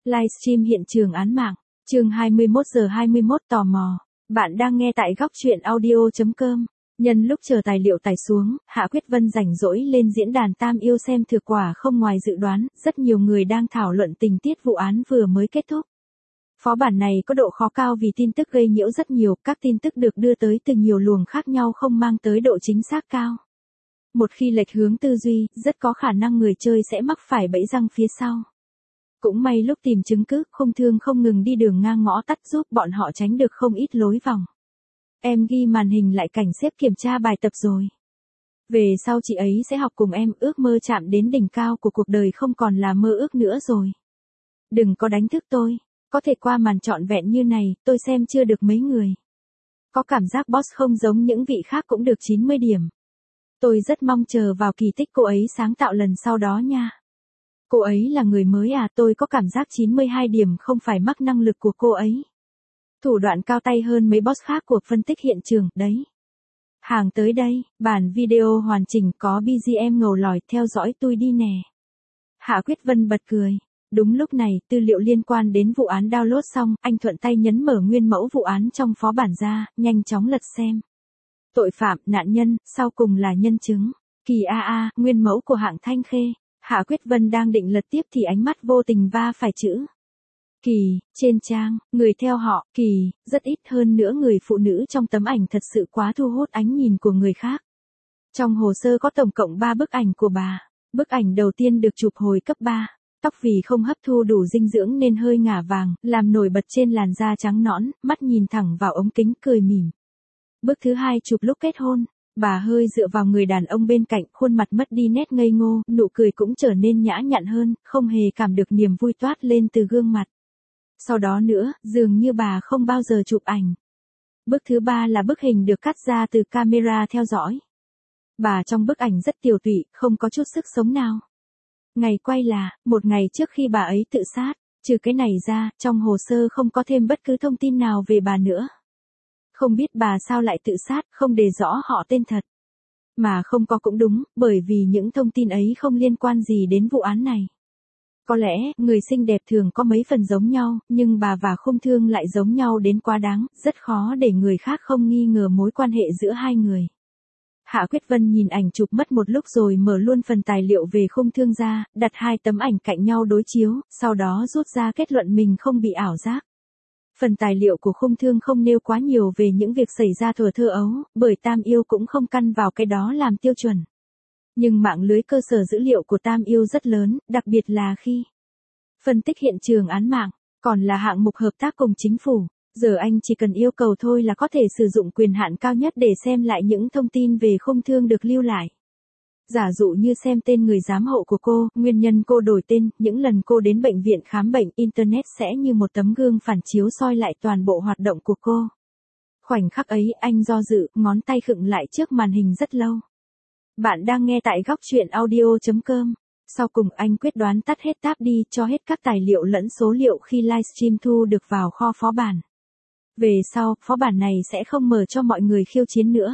Livestream hiện trường án mạng, chương 21 giờ 21 tò mò. Bạn đang nghe tại góc truyện audio.com. Nhân lúc chờ tài liệu tải xuống, Hạ Quyết Vân rảnh rỗi lên diễn đàn Tam Yêu xem thực quả không ngoài dự đoán, rất nhiều người đang thảo luận tình tiết vụ án vừa mới kết thúc. Phó bản này có độ khó cao vì tin tức gây nhiễu rất nhiều, các tin tức được đưa tới từ nhiều luồng khác nhau không mang tới độ chính xác cao. Một khi lệch hướng tư duy, rất có khả năng người chơi sẽ mắc phải bẫy răng phía sau. Cũng may lúc tìm chứng cứ, Khung Thương không ngừng đi đường ngang ngõ tắt giúp bọn họ tránh được không ít lối vòng. Em ghi màn hình lại cảnh xếp kiểm tra bài tập rồi. Về sau chị ấy sẽ học cùng em, ước mơ chạm đến đỉnh cao của cuộc đời không còn là mơ ước nữa rồi. Đừng có đánh thức tôi, có thể qua màn trọn vẹn như này, tôi xem chưa được mấy người. Có cảm giác boss không giống những vị khác cũng được 90 điểm. Tôi rất mong chờ vào kỳ tích cô ấy sáng tạo lần sau đó nha. Cô ấy là người mới à, tôi có cảm giác 92 điểm không phải mắc năng lực của cô ấy. Thủ đoạn cao tay hơn mấy boss khác của phân tích hiện trường, đấy. Hàng tới đây, bản video hoàn chỉnh có BGM ngầu lòi, theo dõi tôi đi nè. Hạ Quyết Vân bật cười. Đúng lúc này, tư liệu liên quan đến vụ án download xong, anh thuận tay nhấn mở nguyên mẫu vụ án trong phó bản ra, nhanh chóng lật xem. Tội phạm, nạn nhân, sau cùng là nhân chứng. Kỳ AA, nguyên mẫu của hạng Thanh Khê. Hạ Quyết Vân đang định lật tiếp thì ánh mắt vô tình va phải chữ Kỳ, trên trang, người theo họ, Kỳ, rất ít, hơn nữa người phụ nữ trong tấm ảnh thật sự quá thu hút ánh nhìn của người khác. Trong hồ sơ có tổng cộng 3 bức ảnh của bà. Bức ảnh đầu tiên được chụp hồi cấp 3. Tóc vì không hấp thu đủ dinh dưỡng nên hơi ngả vàng, làm nổi bật trên làn da trắng nõn, mắt nhìn thẳng vào ống kính cười mỉm. Bức thứ 2 chụp lúc kết hôn. Bà hơi dựa vào người đàn ông bên cạnh, khuôn mặt mất đi nét ngây ngô, nụ cười cũng trở nên nhã nhặn hơn, không hề cảm được niềm vui toát lên từ gương mặt. Sau đó nữa, dường như bà không bao giờ chụp ảnh. Bức thứ 3 là bức hình được cắt ra từ camera theo dõi. Bà trong bức ảnh rất tiều tụy, không có chút sức sống nào. Ngày quay là, một ngày trước khi bà ấy tự sát, trừ cái này ra, trong hồ sơ không có thêm bất cứ thông tin nào về bà nữa. Không biết bà sao lại tự sát, không đề rõ họ tên thật. Mà không có cũng đúng, bởi vì những thông tin ấy không liên quan gì đến vụ án này. Có lẽ, người xinh đẹp thường có mấy phần giống nhau, nhưng bà và Khung Thương lại giống nhau đến quá đáng, rất khó để người khác không nghi ngờ mối quan hệ giữa hai người. Hạ Quyết Vân nhìn ảnh chụp mất một lúc rồi mở luôn phần tài liệu về Khung Thương ra, đặt 2 tấm ảnh cạnh nhau đối chiếu, sau đó rút ra kết luận mình không bị ảo giác. Phần tài liệu của Khung Thương không nêu quá nhiều về những việc xảy ra thuở thơ ấu, bởi Tam Yêu cũng không căn vào cái đó làm tiêu chuẩn. Nhưng mạng lưới cơ sở dữ liệu của Tam Yêu rất lớn, đặc biệt là khi phân tích hiện trường án mạng, còn là hạng mục hợp tác cùng chính phủ. Giờ anh chỉ cần yêu cầu thôi là có thể sử dụng quyền hạn cao nhất để xem lại những thông tin về Khung Thương được lưu lại. Giả dụ như xem tên người giám hộ của cô, nguyên nhân cô đổi tên, những lần cô đến bệnh viện khám bệnh, Internet sẽ như một tấm gương phản chiếu soi lại toàn bộ hoạt động của cô. Khoảnh khắc ấy, anh do dự, ngón tay khựng lại trước màn hình rất lâu. Bạn đang nghe tại góc truyện audio.com. Sau cùng anh quyết đoán tắt hết tab đi, cho hết các tài liệu lẫn số liệu khi livestream thu được vào kho phó bản. Về sau, phó bản này sẽ không mở cho mọi người khiêu chiến nữa.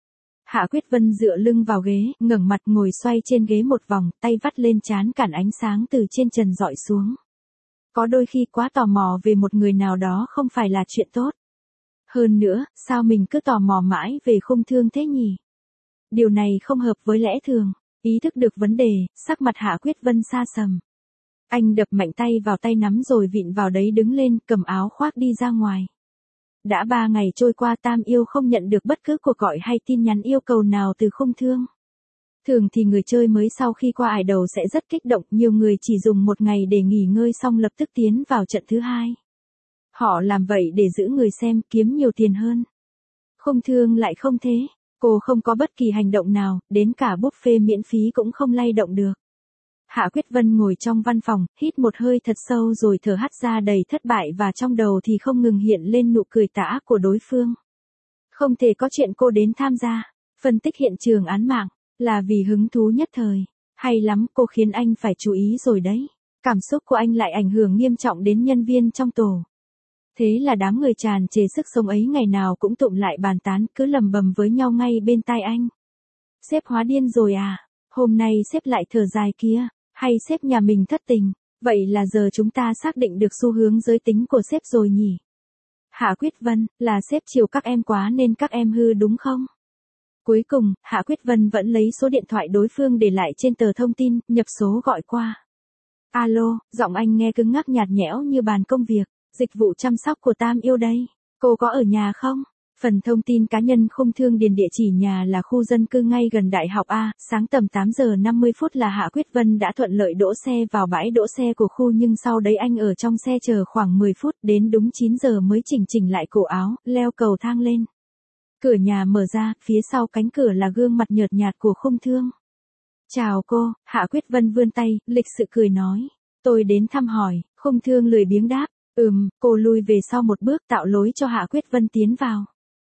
Hạ Quyết Vân dựa lưng vào ghế, ngẩng mặt ngồi xoay trên ghế một vòng, tay vắt lên trán cản ánh sáng từ trên trần dọi xuống. Có đôi khi quá tò mò về một người nào đó không phải là chuyện tốt. Hơn nữa, sao mình cứ tò mò mãi về Khung Thương thế nhỉ? Điều này không hợp với lẽ thường. Ý thức được vấn đề, sắc mặt Hạ Quyết Vân sa sầm. Anh đập mạnh tay vào tay nắm rồi vịn vào đấy đứng lên, cầm áo khoác đi ra ngoài. Đã 3 ngày trôi qua, Tam Yêu không nhận được bất cứ cuộc gọi hay tin nhắn yêu cầu nào từ Khung Thương. Thường thì người chơi mới sau khi qua ải đầu sẽ rất kích động, nhiều người chỉ dùng 1 ngày để nghỉ ngơi xong lập tức tiến vào trận thứ 2. Họ làm vậy để giữ người xem, kiếm nhiều tiền hơn. Khung Thương lại không thế, cô không có bất kỳ hành động nào, đến cả buffet miễn phí cũng không lay động được. Hạ Quyết Vân ngồi trong văn phòng, hít một hơi thật sâu rồi thở hắt ra đầy thất bại và trong đầu thì không ngừng hiện lên nụ cười tà ác của đối phương. Không thể có chuyện cô đến tham gia, phân tích hiện trường án mạng, là vì hứng thú nhất thời. Hay lắm, cô khiến anh phải chú ý rồi đấy. Cảm xúc của anh lại ảnh hưởng nghiêm trọng đến nhân viên trong tổ. Thế là đám người tràn trề sức sống ấy ngày nào cũng tụm lại bàn tán, cứ lầm bầm với nhau ngay bên tai anh. Sếp hóa điên rồi à? Hôm nay sếp lại thở dài kia. Hay sếp nhà mình thất tình, Vậy là giờ chúng ta xác định được xu hướng giới tính của sếp rồi nhỉ? Hạ Quyết Vân, là sếp chiều các em quá nên các em hư đúng không? Cuối cùng, Hạ Quyết Vân vẫn lấy số điện thoại đối phương để lại trên tờ thông tin, nhập số gọi qua. Alo, giọng anh nghe cứng ngắc nhạt nhẽo như bàn công việc, dịch vụ chăm sóc của Tam Yêu đây. Cô có ở nhà không? Phần thông tin cá nhân Khung Thương điền địa chỉ nhà là khu dân cư ngay gần Đại học A, sáng tầm 8 giờ 50 phút là Hạ Quyết Vân đã thuận lợi đỗ xe vào bãi đỗ xe của khu nhưng sau đấy anh ở trong xe chờ khoảng 10 phút đến đúng 9 giờ mới chỉnh lại cổ áo, leo cầu thang lên. Cửa nhà mở ra, phía sau cánh cửa là gương mặt nhợt nhạt của Khung Thương. Chào cô, Hạ Quyết Vân vươn tay, lịch sự cười nói. Tôi đến thăm hỏi, Khung Thương lười biếng đáp. Cô lui về sau một bước tạo lối cho Hạ Quyết Vân tiến vào.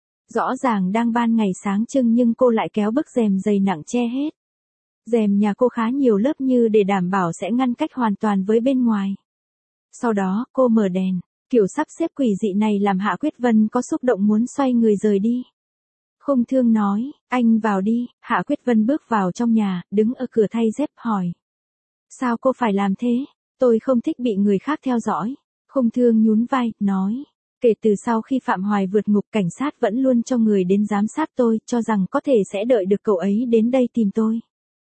Rõ ràng đang ban ngày sáng trưng nhưng cô lại kéo bức rèm dày nặng che hết. Rèm nhà cô khá nhiều lớp như để đảm bảo sẽ ngăn cách hoàn toàn với bên ngoài. Sau đó, cô mở đèn. Kiểu sắp xếp quỷ dị này làm Hạ Quyết Vân có xúc động muốn xoay người rời đi. Khung Thương nói, anh vào đi. Hạ Quyết Vân bước vào trong nhà, đứng ở cửa thay dép hỏi. Sao cô phải làm thế? Tôi không thích bị người khác theo dõi. Khung Thương nhún vai, nói. Kể từ sau khi Phạm Hoài vượt ngục, cảnh sát vẫn luôn cho người đến giám sát tôi, cho rằng có thể sẽ đợi được cậu ấy đến đây tìm tôi.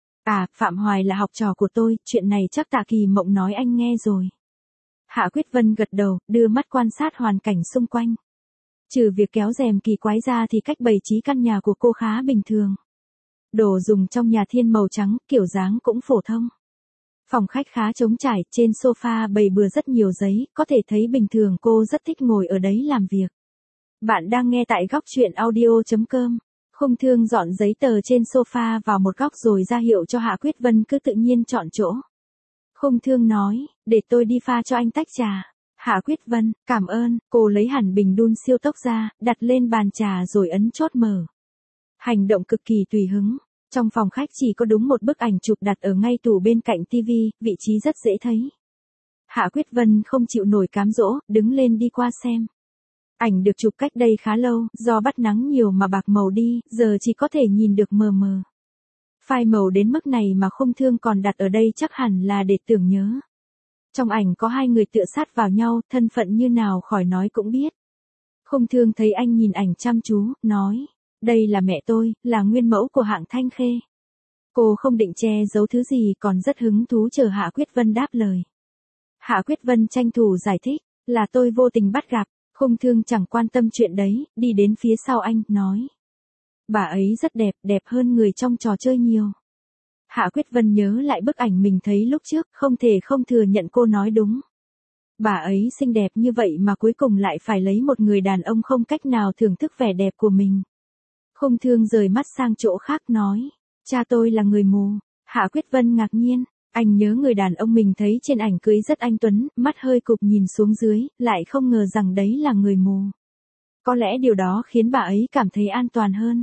À, Phạm Hoài là học trò của tôi, chuyện này chắc Tạ Kỳ Mộng nói anh nghe rồi. Hạ Quyết Vân gật đầu, đưa mắt quan sát hoàn cảnh xung quanh. Trừ việc kéo rèm kỳ quái ra thì cách bày trí căn nhà của cô khá bình thường. Đồ dùng trong nhà thiên màu trắng, kiểu dáng cũng phổ thông. Phòng khách khá trống trải, trên sofa bày bừa rất nhiều giấy, có thể thấy bình thường cô rất thích ngồi ở đấy làm việc. Bạn đang nghe tại góc truyện audio.com. Khung Thương dọn giấy tờ trên sofa vào một góc rồi ra hiệu cho Hạ Quyết Vân cứ tự nhiên chọn chỗ. Khung Thương nói, để tôi đi pha cho anh tách trà. Hạ Quyết Vân, cảm ơn, cô lấy hẳn bình đun siêu tốc ra, đặt lên bàn trà rồi ấn chốt mở. Hành động cực kỳ tùy hứng. Trong phòng khách chỉ có đúng một bức ảnh chụp đặt ở ngay tủ bên cạnh tivi, vị trí rất dễ thấy. Hạ Quyết Vân không chịu nổi cám dỗ, đứng lên đi qua xem. Ảnh được chụp cách đây khá lâu, do bắt nắng nhiều mà bạc màu đi, giờ chỉ có thể nhìn được mờ mờ. Phai màu đến mức này mà Khung Thương còn đặt ở đây chắc hẳn là để tưởng nhớ. Trong ảnh có hai người tựa sát vào nhau, thân phận như nào khỏi nói cũng biết. Khung Thương thấy anh nhìn ảnh chăm chú, nói. Đây là mẹ tôi, là nguyên mẫu của hạng Thanh Khê. Cô không định che giấu thứ gì còn rất hứng thú chờ Hạ Quyết Vân đáp lời. Hạ Quyết Vân tranh thủ giải thích, là tôi vô tình bắt gặp. Khung Thương chẳng quan tâm chuyện đấy, đi đến phía sau anh, nói. Bà ấy rất đẹp, đẹp hơn người trong trò chơi nhiều. Hạ Quyết Vân nhớ lại bức ảnh mình thấy lúc trước, không thể không thừa nhận cô nói đúng. Bà ấy xinh đẹp như vậy mà cuối cùng lại phải lấy một người đàn ông không cách nào thưởng thức vẻ đẹp của mình. Khung Thương rời mắt sang chỗ khác nói, cha tôi là người mù. Hạ Quyết Vân ngạc nhiên, anh nhớ người đàn ông mình thấy trên ảnh cưới rất anh tuấn, mắt hơi cụp nhìn xuống dưới, lại không ngờ rằng đấy là người mù. Có lẽ điều đó khiến bà ấy cảm thấy an toàn hơn.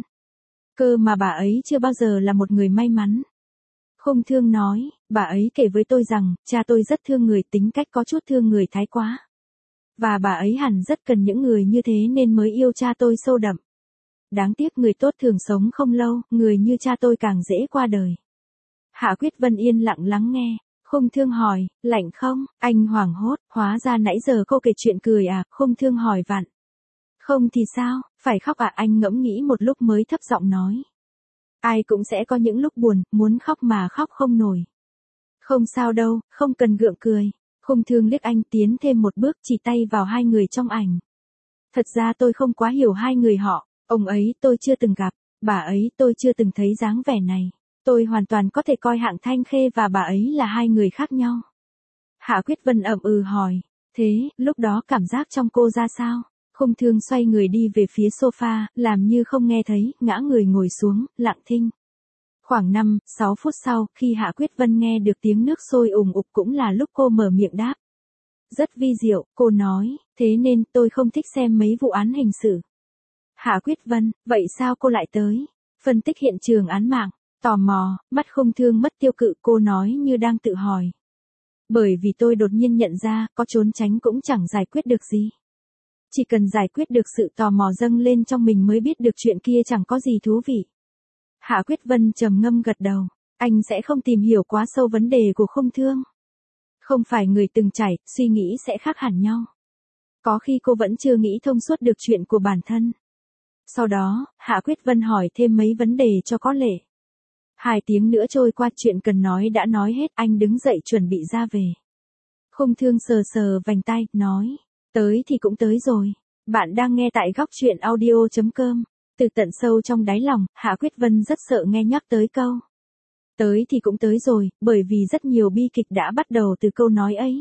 Cơ mà bà ấy chưa bao giờ là một người may mắn. Khung Thương nói, bà ấy kể với tôi rằng, cha tôi rất thương người, tính cách có chút thương người thái quá. Và bà ấy hẳn rất cần những người như thế nên mới yêu cha tôi sâu đậm. Đáng tiếc người tốt thường sống không lâu, người như cha tôi càng dễ qua đời. Hạ Quyết Vân yên lặng lắng nghe. Khung Thương hỏi, lạnh không? Anh hoảng hốt, hóa ra nãy giờ cô kể chuyện cười à? Khung Thương hỏi vặn. Không thì sao, phải khóc à? Anh ngẫm nghĩ một lúc mới thấp giọng nói. Ai cũng sẽ có những lúc buồn, muốn khóc mà khóc không nổi. Không sao đâu, không cần gượng cười. Khung Thương liếc anh tiến thêm một bước chỉ tay vào hai người trong ảnh. Thật ra tôi không quá hiểu hai người họ. Ông ấy tôi chưa từng gặp, bà ấy tôi chưa từng thấy dáng vẻ này. Tôi hoàn toàn có thể coi hạng Thanh Khê và bà ấy là hai người khác nhau. Hạ Quyết Vân hỏi, thế, lúc đó cảm giác trong cô ra sao? Khung Thương xoay người đi về phía sofa, làm như không nghe thấy, ngã người ngồi xuống, lặng thinh. Khoảng 5-6 phút sau, khi Hạ Quyết Vân nghe được tiếng nước sôi ùng ục cũng là lúc cô mở miệng đáp. Rất vi diệu, cô nói, thế nên tôi không thích xem mấy vụ án hình sự. Hạ Quyết Vân, vậy sao cô lại tới? Phân tích hiện trường án mạng, tò mò, mắt Khung Thương mất tiêu cự, cô nói như đang tự hỏi. Bởi vì tôi đột nhiên nhận ra, có trốn tránh cũng chẳng giải quyết được gì. Chỉ cần giải quyết được sự tò mò dâng lên trong mình mới biết được chuyện kia chẳng có gì thú vị. Hạ Quyết Vân trầm ngâm gật đầu, anh sẽ không tìm hiểu quá sâu vấn đề của Khung Thương. Không phải người từng trải, suy nghĩ sẽ khác hẳn nhau. Có khi cô vẫn chưa nghĩ thông suốt được chuyện của bản thân. Sau đó, Hạ Quyết Vân hỏi thêm mấy vấn đề cho có lệ. 2 tiếng nữa trôi qua, chuyện cần nói đã nói hết, anh đứng dậy chuẩn bị ra về. Khung Thương sờ sờ vành tai, nói, tới thì cũng tới rồi. Bạn đang nghe tại góc truyện audio.com. Từ tận sâu trong đáy lòng, Hạ Quyết Vân rất sợ nghe nhắc tới câu. Tới thì cũng tới rồi, bởi vì rất nhiều bi kịch đã bắt đầu từ câu nói ấy.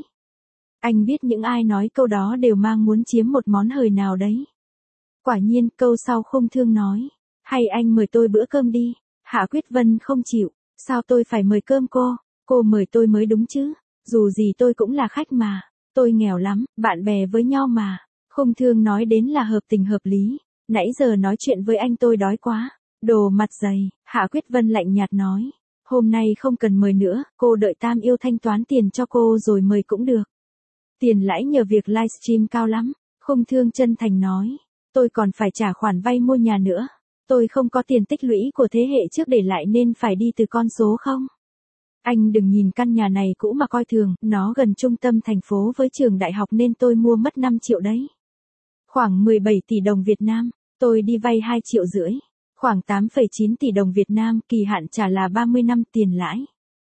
Anh biết những ai nói câu đó đều mang muốn chiếm một món hời nào đấy. Quả nhiên, câu sau Khung Thương nói, hay anh mời tôi bữa cơm đi. Hạ Quyết Vân không chịu, sao tôi phải mời cơm cô mời tôi mới đúng chứ, dù gì tôi cũng là khách mà, tôi nghèo lắm, bạn bè với nhau mà. Khung Thương nói đến là hợp tình hợp lý, nãy giờ nói chuyện với anh tôi đói quá, đồ mặt dày. Hạ Quyết Vân lạnh nhạt nói, hôm nay không cần mời nữa, cô đợi Tam Yêu thanh toán tiền cho cô rồi mời cũng được. Tiền lãi nhờ việc livestream cao lắm. Khung Thương chân thành nói, tôi còn phải trả khoản vay mua nhà nữa. Tôi không có tiền tích lũy của thế hệ trước để lại nên phải đi từ con số không. Anh đừng nhìn căn nhà này cũ mà coi thường, nó gần trung tâm thành phố với trường đại học nên tôi mua mất 5 triệu đấy. Khoảng 17 tỷ đồng Việt Nam, tôi đi vay 2,5 triệu. Khoảng 8,9 tỷ đồng Việt Nam, kỳ hạn trả là 30 năm tiền lãi.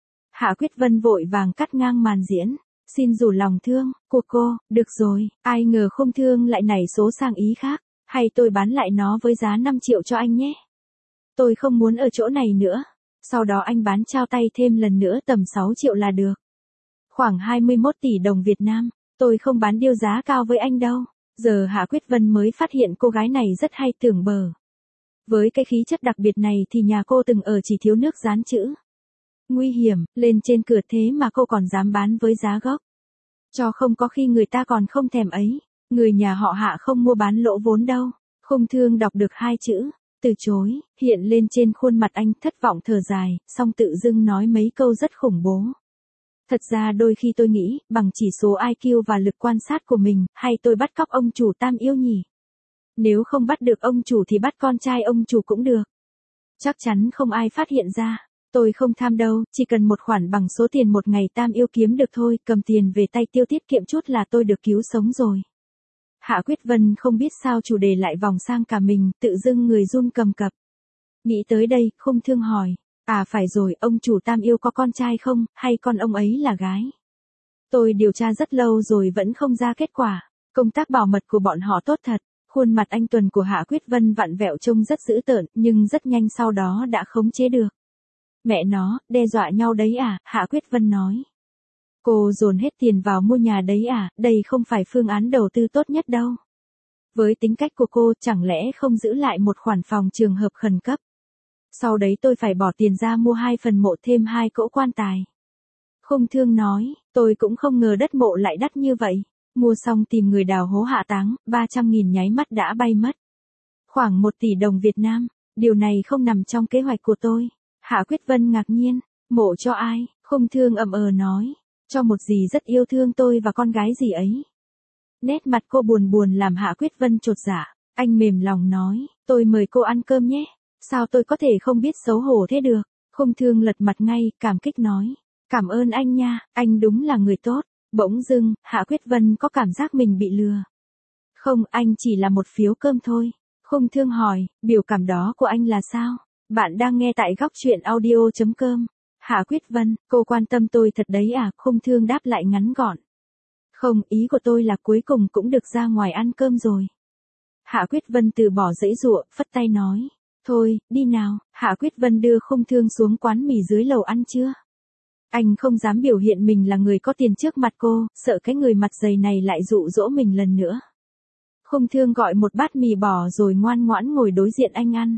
Hạ Quyết Vân vội vàng cắt ngang màn diễn. Xin rủ lòng thương của cô, được rồi, ai ngờ Khung Thương lại nảy số sang ý khác. Hay tôi bán lại nó với giá 5 triệu cho anh nhé. Tôi không muốn ở chỗ này nữa. Sau đó anh bán trao tay thêm lần nữa tầm 6 triệu là được. Khoảng 21 tỷ đồng Việt Nam, tôi không bán điêu giá cao với anh đâu. Giờ Hạ Quyết Vân mới phát hiện cô gái này rất hay tưởng bờ. Với cái khí chất đặc biệt này thì nhà cô từng ở chỉ thiếu nước dán chữ. Nguy hiểm, lên trên cửa thế mà cô còn dám bán với giá gốc. Cho không có khi người ta còn không thèm ấy. Người nhà họ Hạ không mua bán lỗ vốn đâu. Khung Thương đọc được 2 chữ, từ chối, hiện lên trên khuôn mặt anh, thất vọng thở dài, xong tự dưng nói mấy câu rất khủng bố. Thật ra đôi khi tôi nghĩ, bằng chỉ số IQ và lực quan sát của mình, hay tôi bắt cóc ông chủ Tam Yêu nhỉ? Nếu không bắt được ông chủ thì bắt con trai ông chủ cũng được. Chắc chắn không ai phát hiện ra. Tôi không tham đâu, chỉ cần một khoản bằng số tiền một ngày Tam Yêu kiếm được thôi, cầm tiền về tay tiêu tiết kiệm chút là tôi được cứu sống rồi. Hạ Quyết Vân không biết sao chủ đề lại vòng sang cả mình, tự dưng người run cầm cập. Nghĩ tới đây, Khung Thương hỏi, à phải rồi, ông chủ Tam Yêu có con trai không, hay con ông ấy là gái? Tôi điều tra rất lâu rồi vẫn không ra kết quả, công tác bảo mật của bọn họ tốt thật. Khuôn mặt anh Tuần của Hạ Quyết Vân vặn vẹo trông rất dữ tợn, nhưng rất nhanh sau đó đã khống chế được. Mẹ nó, đe dọa nhau đấy à, Hạ Quyết Vân nói. Cô dồn hết tiền vào mua nhà đấy à, đây không phải phương án đầu tư tốt nhất đâu. Với tính cách của cô, chẳng lẽ không giữ lại một khoản phòng trường hợp khẩn cấp. Sau đấy tôi phải bỏ tiền ra mua 2 phần mộ thêm 2 cỗ quan tài. Khung Thương nói, tôi cũng không ngờ đất mộ lại đắt như vậy. Mua xong tìm người đào hố hạ táng, 300.000 nháy mắt đã bay mất. Khoảng 1 tỷ đồng Việt Nam, điều này không nằm trong kế hoạch của tôi. Hạ Quyết Vân ngạc nhiên, mộ cho ai? Khung Thương ậm nói, cho một dì rất yêu thương tôi và con gái dì ấy. Nét mặt cô buồn buồn làm Hạ Quyết Vân chột dạ, anh mềm lòng nói, tôi mời cô ăn cơm nhé. Sao tôi có thể không biết xấu hổ thế được? Khung Thương lật mặt ngay, cảm kích nói, cảm ơn anh nha, anh đúng là người tốt. Bỗng dưng, Hạ Quyết Vân có cảm giác mình bị lừa. Không, anh chỉ là một phiếu cơm thôi. Khung Thương hỏi, biểu cảm đó của anh là sao? Bạn đang nghe tại góc truyện audio.com. Hạ Quyết Vân, cô quan tâm tôi thật đấy à? Khung Thương đáp lại ngắn gọn. Không, ý của tôi là cuối cùng cũng được ra ngoài ăn cơm rồi. Hạ Quyết Vân từ bỏ giãy giụa, phất tay nói. Thôi, đi nào. Hạ Quyết Vân đưa Khung Thương xuống quán mì dưới lầu ăn trưa. Anh không dám biểu hiện mình là người có tiền trước mặt cô, sợ cái người mặt dày này lại dụ dỗ mình lần nữa. Khung Thương gọi một bát mì bò rồi ngoan ngoãn ngồi đối diện anh ăn.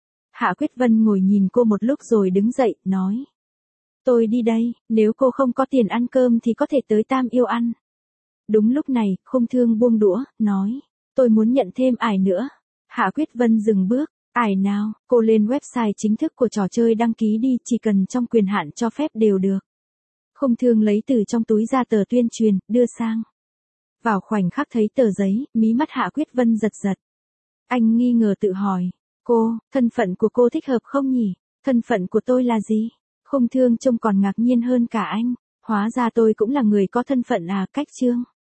Hạ Quyết Vân ngồi nhìn cô một lúc rồi đứng dậy, nói. Tôi đi đây, nếu cô không có tiền ăn cơm thì có thể tới Tam Yêu ăn. Đúng lúc này, Khung Thương buông đũa, nói. Tôi muốn nhận thêm ải nữa. Hạ Quyết Vân dừng bước. Ải nào, cô lên website chính thức của trò chơi đăng ký đi, chỉ cần trong quyền hạn cho phép đều được. Khung Thương lấy từ trong túi ra tờ tuyên truyền, đưa sang. Vào khoảnh khắc thấy tờ giấy, mí mắt Hạ Quyết Vân giật giật. Anh nghi ngờ tự hỏi, thân phận của cô thích hợp không nhỉ? Thân phận của tôi là gì? Khung Thương trông còn ngạc nhiên hơn cả anh. Hóa ra tôi cũng là người có thân phận à, cách chương.